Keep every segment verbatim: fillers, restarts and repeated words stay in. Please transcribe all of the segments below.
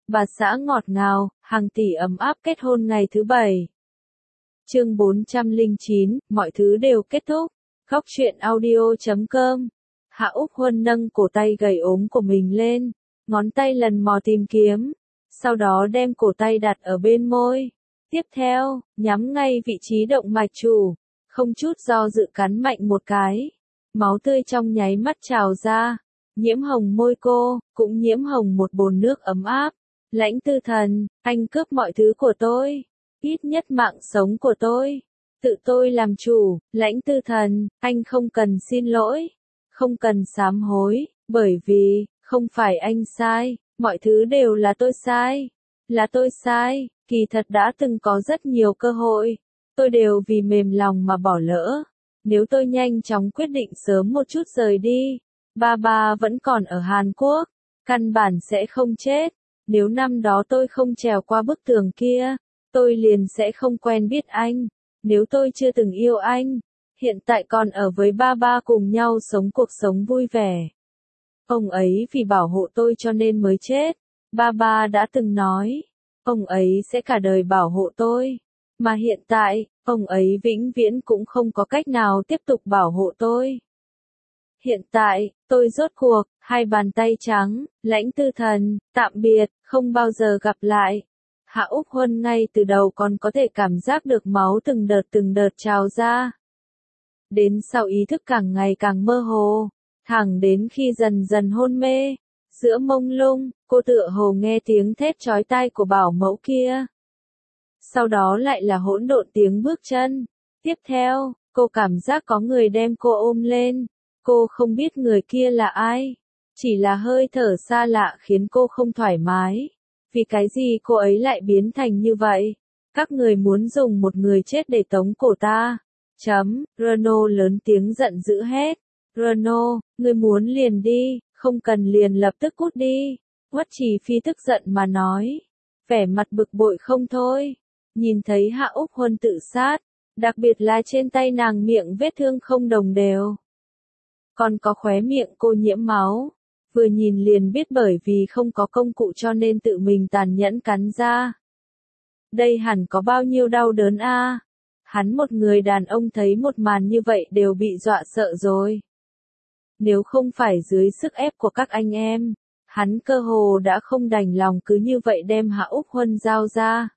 bà xã ngọt ngào, hàng tỷ ấm áp kết hôn ngày thứ bảy. Chương bốn trăm lẻ chín, mọi thứ đều kết thúc. Góc truyện audio chấm com. Hạ Úc Huân nâng cổ tay gầy ốm của mình lên, ngón tay lần mò tìm kiếm, sau đó đem cổ tay đặt ở bên môi. Tiếp theo, nhắm ngay vị trí động mạch chủ, không chút do dự cắn mạnh một cái. Máu tươi trong nháy mắt trào ra, nhiễm hồng môi cô, cũng nhiễm hồng một bồn nước ấm áp. Lãnh Tư Thần, anh cướp mọi thứ của tôi, ít nhất mạng sống của tôi. Tự tôi làm chủ, Lãnh Tư Thần, anh không cần xin lỗi, không cần sám hối, bởi vì, không phải anh sai, mọi thứ đều là tôi sai. Là tôi sai, kỳ thật đã từng có rất nhiều cơ hội, tôi đều vì mềm lòng mà bỏ lỡ. Nếu tôi nhanh chóng quyết định sớm một chút rời đi, ba ba vẫn còn ở Hàn Quốc, căn bản sẽ không chết. Nếu năm đó tôi không trèo qua bức tường kia, tôi liền sẽ không quen biết anh. Nếu tôi chưa từng yêu anh, hiện tại còn ở với ba ba cùng nhau sống cuộc sống vui vẻ. Ông ấy vì bảo hộ tôi cho nên mới chết. Ba ba đã từng nói, ông ấy sẽ cả đời bảo hộ tôi. Mà hiện tại, ông ấy vĩnh viễn cũng không có cách nào tiếp tục bảo hộ tôi. Hiện tại, tôi rốt cuộc, hai bàn tay trắng, Lãnh Tư Thần, tạm biệt, không bao giờ gặp lại. Hạ Úc Huân ngay từ đầu còn có thể cảm giác được máu từng đợt từng đợt trào ra. Đến sau ý thức càng ngày càng mơ hồ, thẳng đến khi dần dần hôn mê. Giữa mông lung, cô tựa hồ nghe tiếng thét chói tai của bảo mẫu kia. Sau đó lại là hỗn độn tiếng bước chân. Tiếp theo, cô cảm giác có người đem cô ôm lên. Cô không biết người kia là ai. Chỉ là hơi thở xa lạ khiến cô không thoải mái. Vì cái gì cô ấy lại biến thành như vậy? Các người muốn dùng một người chết để tống cổ ta. Chấm, Renault lớn tiếng giận dữ hét. Renault, người muốn liền đi, không cần liền lập tức cút đi. Uất Trì Phi tức giận mà nói. Vẻ mặt bực bội không thôi. Nhìn thấy Hạ Úc Huân tự sát, đặc biệt là trên tay nàng miệng vết thương không đồng đều. Còn có khóe miệng cô nhiễm máu. Vừa nhìn liền biết bởi vì không có công cụ cho nên tự mình tàn nhẫn cắn ra. Đây hẳn có bao nhiêu đau đớn a. À? Hắn một người đàn ông thấy một màn như vậy đều bị dọa sợ rồi. Nếu không phải dưới sức ép của các anh em, hắn cơ hồ đã không đành lòng cứ như vậy đem Hạ Úc Huân giao ra.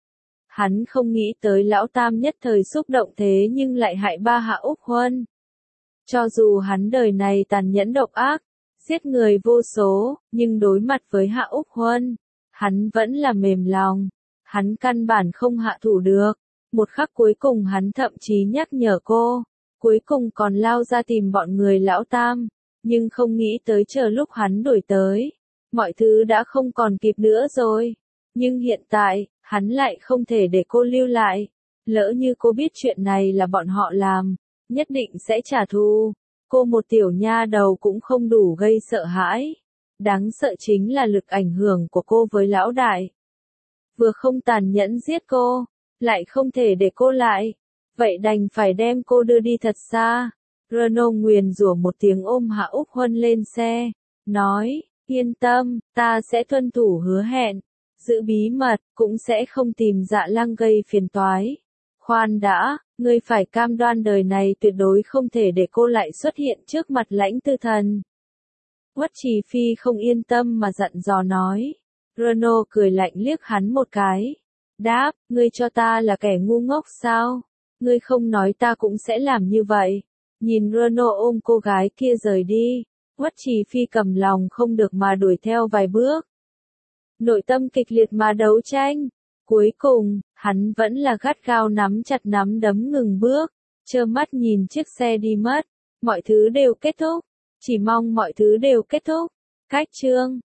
Hắn không nghĩ tới lão tam nhất thời xúc động thế nhưng lại hại ba Hạ Úc Huân. Cho dù hắn đời này tàn nhẫn độc ác, giết người vô số, nhưng đối mặt với Hạ Úc Huân, hắn vẫn là mềm lòng. Hắn căn bản không hạ thủ được. Một khắc cuối cùng hắn thậm chí nhắc nhở cô. Cuối cùng còn lao ra tìm bọn người lão tam. Nhưng không nghĩ tới chờ lúc hắn đuổi tới. Mọi thứ đã không còn kịp nữa rồi. Nhưng hiện tại, hắn lại không thể để cô lưu lại. Lỡ như cô biết chuyện này là bọn họ làm, nhất định sẽ trả thù. Cô một tiểu nha đầu cũng không đủ gây sợ hãi. Đáng sợ chính là lực ảnh hưởng của cô với lão đại. Vừa không tàn nhẫn giết cô, lại không thể để cô lại. Vậy đành phải đem cô đưa đi thật xa. Renault nguyền rủa một tiếng ôm Hạ Úc Huân lên xe. Nói, yên tâm, ta sẽ tuân thủ hứa hẹn. Giữ bí mật, cũng sẽ không tìm Dạ Lăng gây phiền toái. Khoan đã, ngươi phải cam đoan đời này tuyệt đối không thể để cô lại xuất hiện trước mặt Lãnh Tư Thần. Uất Trì Phi không yên tâm mà dặn dò nói. Renault cười lạnh liếc hắn một cái. Đáp, ngươi cho ta là kẻ ngu ngốc sao? Ngươi không nói ta cũng sẽ làm như vậy. Nhìn Renault ôm cô gái kia rời đi, Uất Trì Phi cầm lòng không được mà đuổi theo vài bước. Nội tâm kịch liệt mà đấu tranh. Cuối cùng, hắn vẫn là gắt gao nắm chặt nắm đấm ngừng bước, trơ mắt nhìn chiếc xe đi mất. Mọi thứ đều kết thúc. Chỉ mong mọi thứ đều kết thúc. Cách chương